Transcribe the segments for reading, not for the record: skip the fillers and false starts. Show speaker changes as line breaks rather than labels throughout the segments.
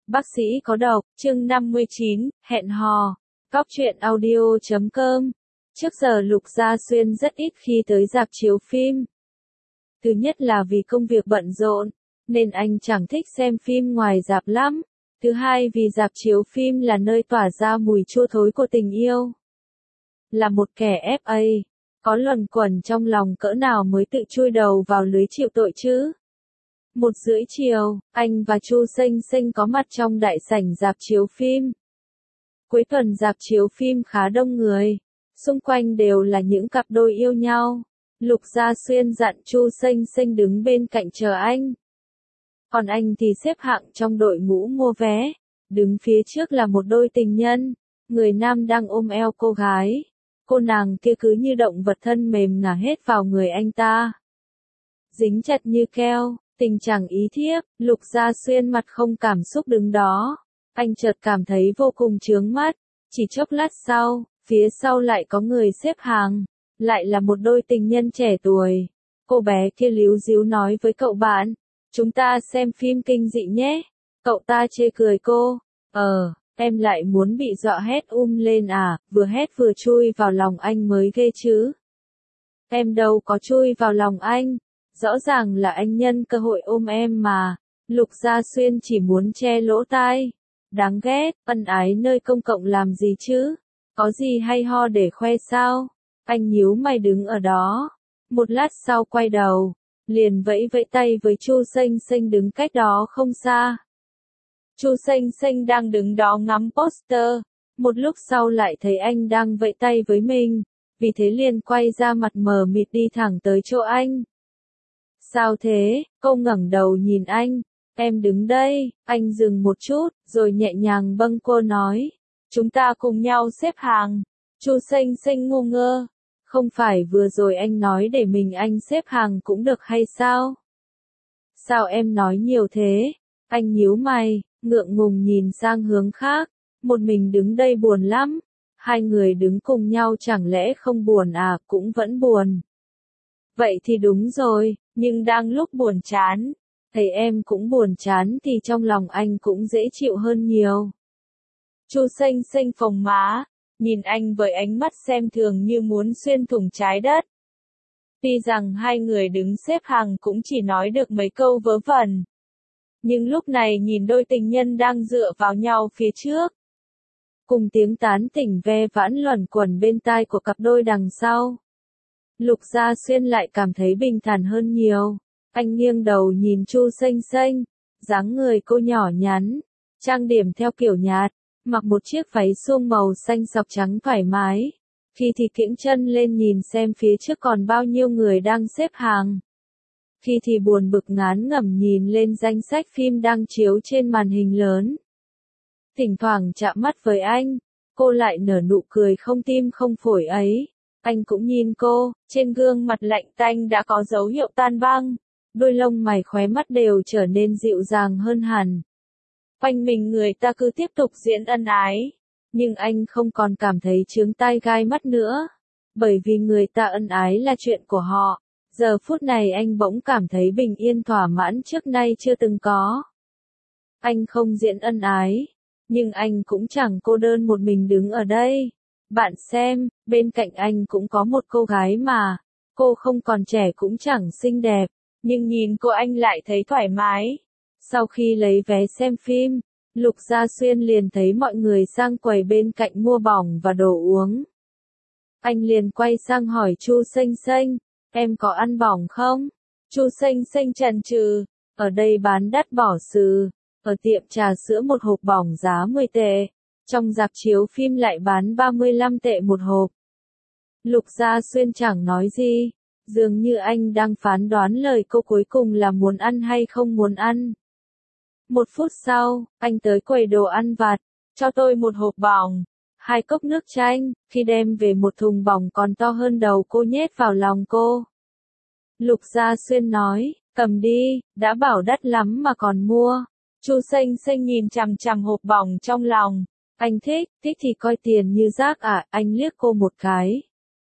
Bác sĩ có độc, chương 59, hẹn hò. Cóc truyện audio.com. Trước giờ Lục Gia Xuyên rất ít khi tới rạp chiếu phim. Thứ nhất là vì công việc bận rộn, nên anh chẳng thích xem phim ngoài rạp lắm. Thứ hai vì rạp chiếu phim là nơi tỏa ra mùi chua thối của tình yêu. Là một kẻ FA, có luẩn quẩn trong lòng cỡ nào mới tự chui đầu vào lưới chịu tội chứ? 1:30 chiều, anh và Chu Xênh Xênh có mặt trong đại sảnh rạp chiếu phim. Cuối tuần rạp chiếu phim khá đông người, xung quanh đều là những cặp đôi yêu nhau. Lục Gia Xuyên dặn Chu Xênh Xênh đứng bên cạnh chờ anh. Còn anh thì xếp hạng trong đội ngũ mua vé. Đứng phía trước là một đôi tình nhân, người nam đang ôm eo cô gái. Cô nàng kia cứ như động vật thân mềm ngả hết vào người anh ta. Dính chặt như keo, tình chẳng ý thiếp, Lục Gia Xuyên mặt không cảm xúc đứng đó. Anh chợt cảm thấy vô cùng chướng mắt. Chỉ chốc lát sau, phía sau lại có người xếp hàng. Lại là một đôi tình nhân trẻ tuổi. Cô bé kia líu díu nói với cậu bạn, chúng ta xem phim kinh dị nhé. Cậu ta chê cười cô, em lại muốn bị dọa hét lên à, vừa hét vừa chui vào lòng anh mới ghê chứ. Em đâu có chui vào lòng anh, rõ ràng là anh nhân cơ hội ôm em mà. Lục Gia Xuyên chỉ muốn che lỗ tai. Đáng ghét, ân ái nơi công cộng làm gì chứ? Có gì hay ho để khoe sao? Anh nhíu mày đứng ở đó. Một lát sau quay đầu, liền vẫy vẫy tay với Chu Xênh Xênh đứng cách đó không xa. Chu Xênh Xênh đang đứng đó ngắm poster. Một lúc sau lại thấy anh đang vẫy tay với mình, vì thế liền quay ra mặt mờ mịt đi thẳng tới chỗ anh. Sao thế? Cô ngẩng đầu nhìn anh. Em đứng đây. Anh dừng một chút, rồi nhẹ nhàng bâng cô nói. Chúng ta cùng nhau xếp hàng. Chu Xênh Xênh ngu ngơ. Không phải vừa rồi anh nói để mình anh xếp hàng cũng được hay sao? Sao em nói nhiều thế? Anh nhíu mày, ngượng ngùng nhìn sang hướng khác. Một mình đứng đây buồn lắm. Hai người đứng cùng nhau chẳng lẽ không buồn à? Cũng vẫn buồn. Vậy thì đúng rồi, nhưng đang lúc buồn chán. Thấy em cũng buồn chán thì trong lòng anh cũng dễ chịu hơn nhiều. Chu Xênh Xênh phồng má, nhìn anh với ánh mắt xem thường như muốn xuyên thủng trái đất. Tuy rằng hai người đứng xếp hàng cũng chỉ nói được mấy câu vớ vẩn. Nhưng lúc này nhìn đôi tình nhân đang dựa vào nhau phía trước. Cùng tiếng tán tỉnh ve vãn luẩn quẩn bên tai của cặp đôi đằng sau. Lục Gia Xuyên lại cảm thấy bình thản hơn nhiều. Anh nghiêng đầu nhìn Chu Xênh Xênh, dáng người cô nhỏ nhắn, trang điểm theo kiểu nhạt, mặc một chiếc váy suông màu xanh sọc trắng thoải mái. Khi thì kiễng chân lên nhìn xem phía trước còn bao nhiêu người đang xếp hàng. Khi thì buồn bực ngán ngẩm nhìn lên danh sách phim đang chiếu trên màn hình lớn. Thỉnh thoảng chạm mắt với anh, cô lại nở nụ cười không tim không phổi ấy. Anh cũng nhìn cô, trên gương mặt lạnh tanh đã có dấu hiệu tan băng. Đôi lông mày khóe mắt đều trở nên dịu dàng hơn hẳn. Quanh mình người ta cứ tiếp tục diễn ân ái. Nhưng anh không còn cảm thấy chướng tai gai mắt nữa. Bởi vì người ta ân ái là chuyện của họ. Giờ phút này anh bỗng cảm thấy bình yên thỏa mãn trước nay chưa từng có. Anh không diễn ân ái. Nhưng anh cũng chẳng cô đơn một mình đứng ở đây. Bạn xem, bên cạnh anh cũng có một cô gái mà. Cô không còn trẻ cũng chẳng xinh đẹp. Nhưng nhìn cô anh lại thấy thoải mái. Sau khi lấy vé xem phim, Lục Gia Xuyên liền thấy mọi người sang quầy bên cạnh mua bỏng và đồ uống. Anh liền quay sang hỏi Chu Xênh Xênh, em có ăn bỏng không? Chu Xênh Xênh chần chừ, ở đây bán đắt bỏ xừ, ở tiệm trà sữa một hộp bỏng giá 10 tệ, trong rạp chiếu phim lại bán 35 tệ một hộp. Lục Gia Xuyên chẳng nói gì. Dường như anh đang phán đoán lời cô cuối cùng là muốn ăn hay không muốn ăn. Một phút sau, anh tới quầy đồ ăn vặt, cho tôi một hộp bỏng, 2 cốc nước chanh, khi đem về một thùng bỏng còn to hơn đầu cô nhét vào lòng cô. Lục Gia Xuyên nói, cầm đi, đã bảo đắt lắm mà còn mua. Chu Xênh Xênh nhìn chằm chằm hộp bỏng trong lòng, anh thích thì coi tiền như rác à, anh liếc cô một cái.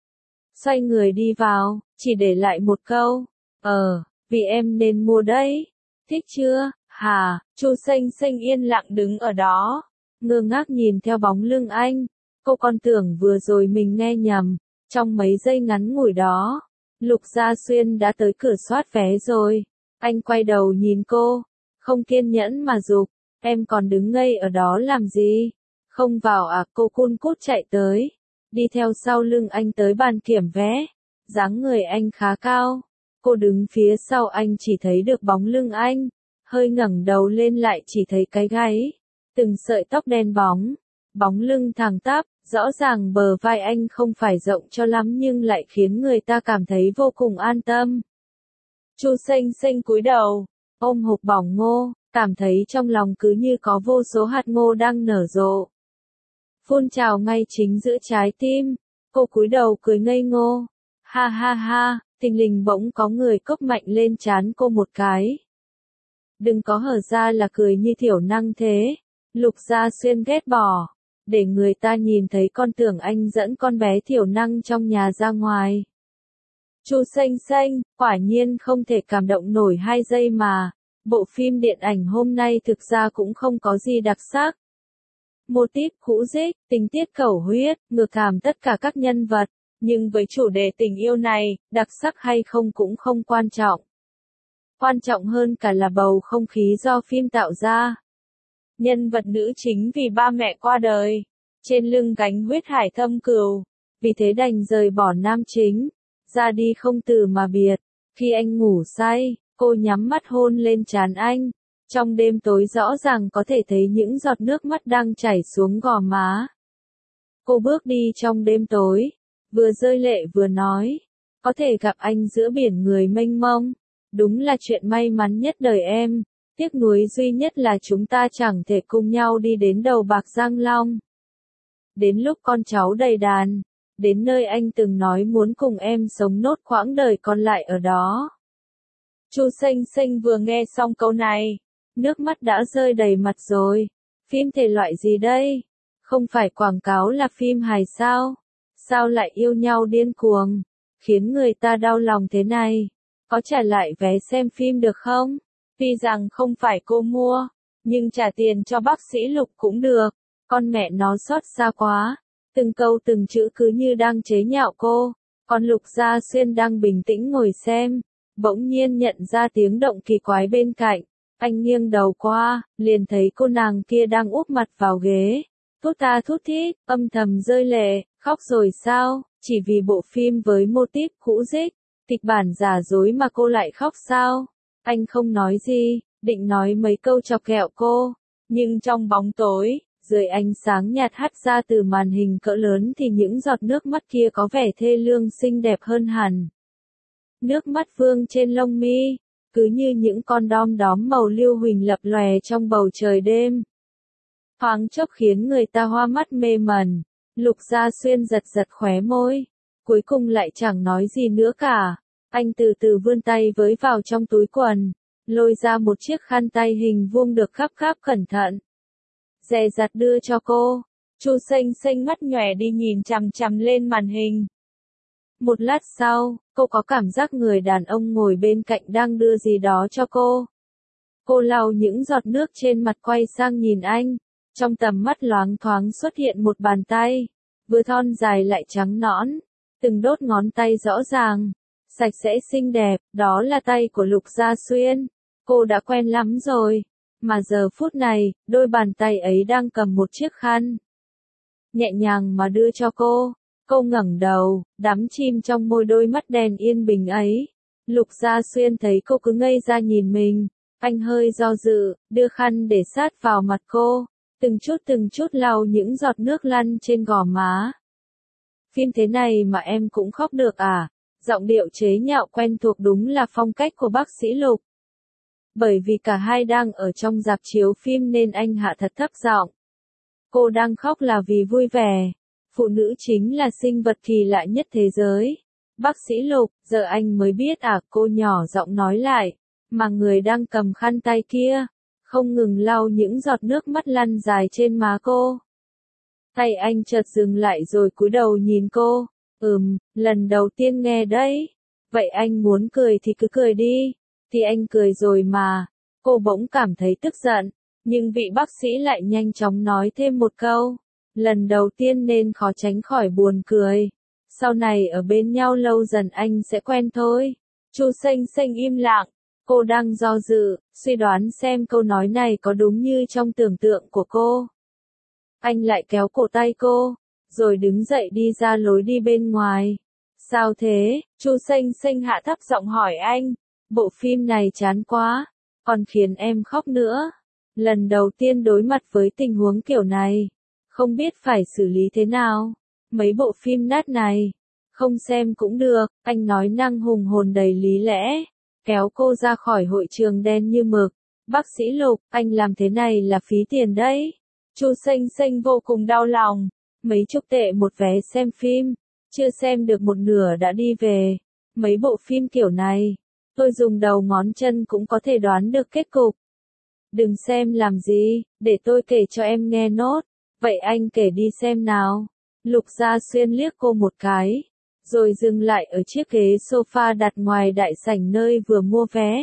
Xoay người đi vào, chỉ để lại một câu, vì em nên mua đấy, thích chưa? Hả? Chu Xanh Xanh yên lặng đứng ở đó, ngơ ngác nhìn theo bóng lưng anh. Cô còn tưởng vừa rồi mình nghe nhầm. Trong mấy giây ngắn ngủi đó, Lục Gia Xuyên đã tới cửa soát vé rồi. Anh quay đầu nhìn cô, không kiên nhẫn mà giục, em còn đứng ngây ở đó làm gì? Không vào à? Cô cun cút chạy tới, đi theo sau lưng anh tới bàn kiểm vé. Dáng người anh khá cao, cô đứng phía sau anh chỉ thấy được bóng lưng anh, hơi ngẩng đầu lên lại chỉ thấy cái gáy, từng sợi tóc đen bóng, bóng lưng thẳng tắp, rõ ràng bờ vai anh không phải rộng cho lắm nhưng lại khiến người ta cảm thấy vô cùng an tâm. Chu Xanh Xanh cúi đầu, ôm hộp bỏng ngô, cảm thấy trong lòng cứ như có vô số hạt ngô đang nở rộ, phun trào ngay chính giữa trái tim. Cô cúi đầu cười ngây ngô, ha ha ha, thình lình bỗng có người cốc mạnh lên trán cô một cái. Đừng có hở ra là cười như thiểu năng thế. Lục Gia Xuyên ghét bỏ, để người ta nhìn thấy con tưởng anh dẫn con bé thiểu năng trong nhà ra ngoài. Chu Xanh Xanh, quả nhiên không thể cảm động nổi 2 giây mà. Bộ phim điện ảnh hôm nay thực ra cũng không có gì đặc sắc. Mô típ cũ rích, tình tiết cầu huyết, ngược hàm tất cả các nhân vật. Nhưng với chủ đề tình yêu này, đặc sắc hay không cũng không quan trọng. Quan trọng hơn cả là bầu không khí do phim tạo ra. Nhân vật nữ chính vì ba mẹ qua đời, trên lưng gánh huyết hải thâm cừu, vì thế đành rời bỏ nam chính, ra đi không từ mà biệt. Khi anh ngủ say, cô nhắm mắt hôn lên trán anh. Trong đêm tối rõ ràng có thể thấy những giọt nước mắt đang chảy xuống gò má. Cô bước đi trong đêm tối, vừa rơi lệ vừa nói, có thể gặp anh giữa biển người mênh mông, đúng là chuyện may mắn nhất đời em. Tiếc nuối duy nhất là chúng ta chẳng thể cùng nhau đi đến đầu bạc Giang Long. Đến lúc con cháu đầy đàn, đến nơi anh từng nói muốn cùng em sống nốt quãng đời còn lại ở đó. Chu Xanh Xanh vừa nghe xong câu này, nước mắt đã rơi đầy mặt rồi. Phim thể loại gì đây? Không phải quảng cáo là phim hài sao? Sao lại yêu nhau điên cuồng, khiến người ta đau lòng thế này? Có trả lại vé xem phim được không? Tuy rằng không phải cô mua, nhưng trả tiền cho bác sĩ Lục cũng được. Con mẹ nó xót xa quá. Từng câu từng chữ cứ như đang chế nhạo cô. Còn Lục Gia Xuyên đang bình tĩnh ngồi xem, bỗng nhiên nhận ra tiếng động kỳ quái bên cạnh. Anh nghiêng đầu qua, liền thấy cô nàng kia đang úp mặt vào ghế. Thút tha thút thít, âm thầm rơi lệ, khóc rồi sao? Chỉ vì bộ phim với mô típ cũ rích, kịch bản giả dối mà cô lại khóc sao? Anh không nói gì, định nói mấy câu chọc ghẹo cô, nhưng trong bóng tối, dưới ánh sáng nhạt hắt ra từ màn hình cỡ lớn thì những giọt nước mắt kia có vẻ thê lương xinh đẹp hơn hẳn. Nước mắt vương trên lông mi, cứ như những con đom đóm màu lưu huỳnh lập lòe trong bầu trời đêm. Thoáng chốc khiến người ta hoa mắt mê mẩn. Lục Gia Xuyên giật giật khóe môi, cuối cùng lại chẳng nói gì nữa cả. Anh từ từ vươn tay với vào trong túi quần, lôi ra một chiếc khăn tay hình vuông được gắp gáp cẩn thận, dè dặt đưa cho cô. Chu Xanh Xanh mắt nhòe đi nhìn chằm chằm lên màn hình. Một lát sau, cô có cảm giác người đàn ông ngồi bên cạnh đang đưa gì đó cho cô. Cô lau những giọt nước trên mặt quay sang nhìn anh, trong tầm mắt loáng thoáng xuất hiện một bàn tay, vừa thon dài lại trắng nõn, từng đốt ngón tay rõ ràng, sạch sẽ xinh đẹp, đó là tay của Lục Gia Xuyên. Cô đã quen lắm rồi, mà giờ phút này, đôi bàn tay ấy đang cầm một chiếc khăn, nhẹ nhàng mà đưa cho cô. Cô ngẩng đầu, đắm chìm trong môi đôi mắt đen yên bình ấy. Lục Gia Xuyên thấy cô cứ ngây ra nhìn mình, anh hơi do dự, đưa khăn để sát vào mặt cô, từng chút lau những giọt nước lăn trên gò má. Phim thế này mà em cũng khóc được à? Giọng điệu chế nhạo quen thuộc đúng là phong cách của bác sĩ Lục. Bởi vì cả hai đang ở trong rạp chiếu phim nên anh hạ thật thấp giọng. Cô đang khóc là vì vui vẻ. Phụ nữ chính là sinh vật kỳ lạ nhất thế giới. Bác sĩ Lục, giờ anh mới biết à? Cô nhỏ giọng nói lại, mà người đang cầm khăn tay kia, không ngừng lau những giọt nước mắt lăn dài trên má cô. Tay anh chợt dừng lại rồi cúi đầu nhìn cô. Lần đầu tiên nghe đấy. Vậy anh muốn cười thì cứ cười đi. Thì anh cười rồi mà. Cô bỗng cảm thấy tức giận, nhưng vị bác sĩ lại nhanh chóng nói thêm một câu. Lần đầu tiên nên khó tránh khỏi buồn cười. Sau này ở bên nhau lâu dần anh sẽ quen thôi. Chu Xanh Xanh im lặng. Cô đang do dự, suy đoán xem câu nói này có đúng như trong tưởng tượng của cô. Anh lại kéo cổ tay cô, rồi đứng dậy đi ra lối đi bên ngoài. Sao thế? Chu Xanh Xanh hạ thấp giọng hỏi anh. Bộ phim này chán quá, còn khiến em khóc nữa. Lần đầu tiên đối mặt với tình huống kiểu này, không biết phải xử lý thế nào. Mấy bộ phim nát này, không xem cũng được, anh nói năng hùng hồn đầy lý lẽ, kéo cô ra khỏi hội trường đen như mực. Bác sĩ Lục, anh làm thế này là phí tiền đấy. Chu Xanh Xanh vô cùng đau lòng. Mấy chục tệ một vé xem phim, chưa xem được một nửa đã đi về. Mấy bộ phim kiểu này, tôi dùng đầu ngón chân cũng có thể đoán được kết cục. Đừng xem làm gì, để tôi kể cho em nghe nốt. Vậy anh kể đi xem nào. Lục Gia Xuyên liếc cô một cái, rồi dừng lại ở chiếc ghế sofa đặt ngoài đại sảnh nơi vừa mua vé.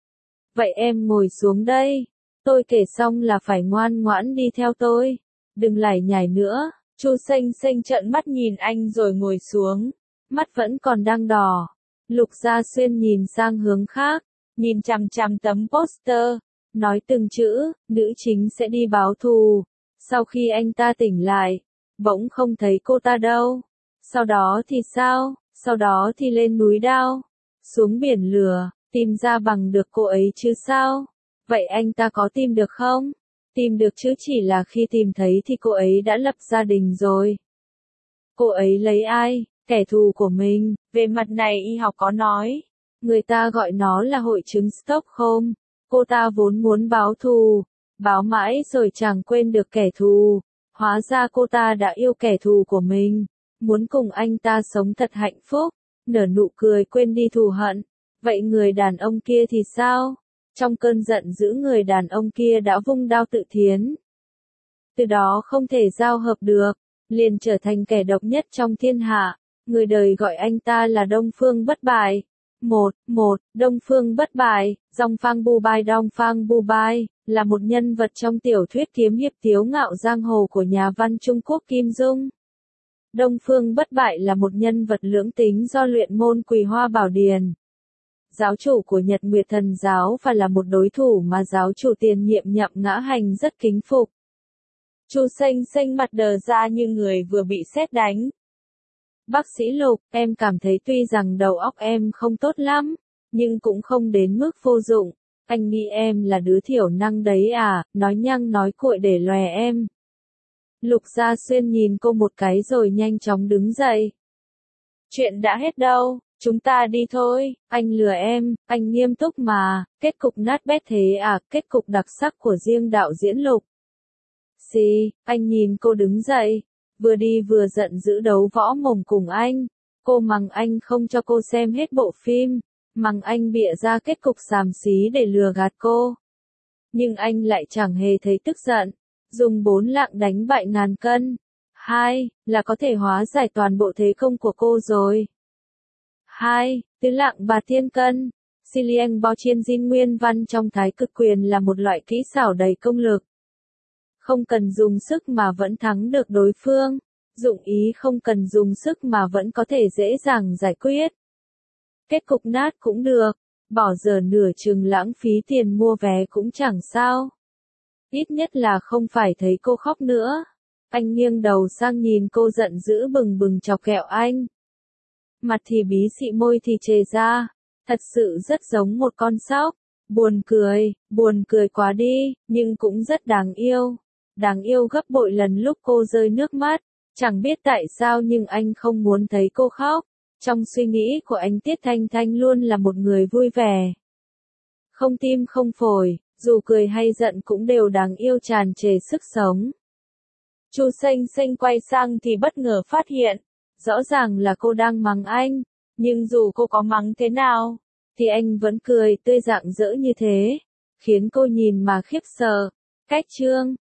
Vậy em ngồi xuống đây. Tôi kể xong là phải ngoan ngoãn đi theo tôi. Đừng lải nhải nữa. Chu Xanh Xanh trợn mắt nhìn anh rồi ngồi xuống. Mắt vẫn còn đang đỏ. Lục Gia Xuyên nhìn sang hướng khác, nhìn chằm chằm tấm poster, nói từng chữ, nữ chính sẽ đi báo thù. Sau khi anh ta tỉnh lại, bỗng không thấy cô ta đâu. Sau đó thì sao? Sau đó thì lên núi Đao, xuống biển Lửa, tìm ra bằng được cô ấy chứ sao? Vậy anh ta có tìm được không? Tìm được chứ, chỉ là khi tìm thấy thì cô ấy đã lập gia đình rồi. Cô ấy lấy ai? Kẻ thù của mình. Về mặt này y học có nói, người ta gọi nó là hội chứng Stockholm. Cô ta vốn muốn báo thù, báo mãi rồi chẳng quên được kẻ thù. Hóa ra cô ta đã yêu kẻ thù của mình, muốn cùng anh ta sống thật hạnh phúc, nở nụ cười quên đi thù hận. Vậy người đàn ông kia thì sao? Trong cơn giận dữ, người đàn ông kia đã vung đao tự thiến. Từ đó không thể giao hợp được, liền trở thành kẻ độc nhất trong thiên hạ. Người đời gọi anh ta là Đông Phương Bất Bại. Đông Phương Bất Bại, Dong Phang Bu Bai. Dong Phang Bu Bai là một nhân vật trong tiểu thuyết kiếm hiệp tiếu ngạo giang hồ của nhà văn Trung Quốc Kim Dung. Đông Phương Bất Bại là một nhân vật lưỡng tính do luyện môn Quỳ Hoa Bảo Điền, giáo chủ của Nhật Nguyệt Thần giáo, và là một đối thủ mà giáo chủ tiền nhiệm Nhậm Ngã Hành rất kính phục. Chu Xanh Xanh mặt đờ ra như người vừa bị sét đánh. Bác sĩ Lục, em cảm thấy tuy rằng đầu óc em không tốt lắm, nhưng cũng không đến mức vô dụng. Anh nghĩ em là đứa thiểu năng đấy à, nói nhăng nói cuội để lòe em. Lục Gia Xuyên nhìn cô một cái rồi nhanh chóng đứng dậy. Chuyện đã hết đâu, chúng ta đi thôi. Anh lừa em, anh nghiêm túc mà. Kết cục nát bét thế à? Kết cục đặc sắc của riêng đạo diễn Lục. Xì, anh nhìn cô đứng dậy, vừa đi vừa giận dữ đấu võ mồm cùng anh. Cô mắng anh không cho cô xem hết bộ phim, mắng anh bịa ra kết cục xàm xí để lừa gạt cô. Nhưng anh lại chẳng hề thấy tức giận, dùng 4 lạng đánh bại ngàn cân. 2 là có thể hóa giải toàn bộ thế công của cô rồi. 2 tứ lạng bạt thiên cân. Xiliang bao chiên Jin nguyên văn trong Thái Cực Quyền là một loại kỹ xảo đầy công lực. Không cần dùng sức mà vẫn thắng được đối phương, dụng ý không cần dùng sức mà vẫn có thể dễ dàng giải quyết. Kết cục nát cũng được, bỏ giờ nửa chừng lãng phí tiền mua vé cũng chẳng sao. Ít nhất là không phải thấy cô khóc nữa. Anh nghiêng đầu sang nhìn cô giận dữ bừng bừng chọc ghẹo anh. Mặt thì bí xị, môi thì chề ra, thật sự rất giống một con sóc. Buồn cười quá đi, nhưng cũng rất đáng yêu. Đáng yêu gấp bội lần lúc cô rơi nước mắt. Chẳng biết tại sao nhưng anh không muốn thấy cô khóc. Trong suy nghĩ của anh, Tiết Thanh Thanh luôn là một người vui vẻ, không tim không phổi, dù cười hay giận cũng đều đáng yêu, tràn trề sức sống. Chu Xanh Xanh quay sang thì bất ngờ phát hiện, rõ ràng là cô đang mắng anh, nhưng dù cô có mắng thế nào, thì anh vẫn cười tươi rạng rỡ như thế, khiến cô nhìn mà khiếp sợ. Cách chương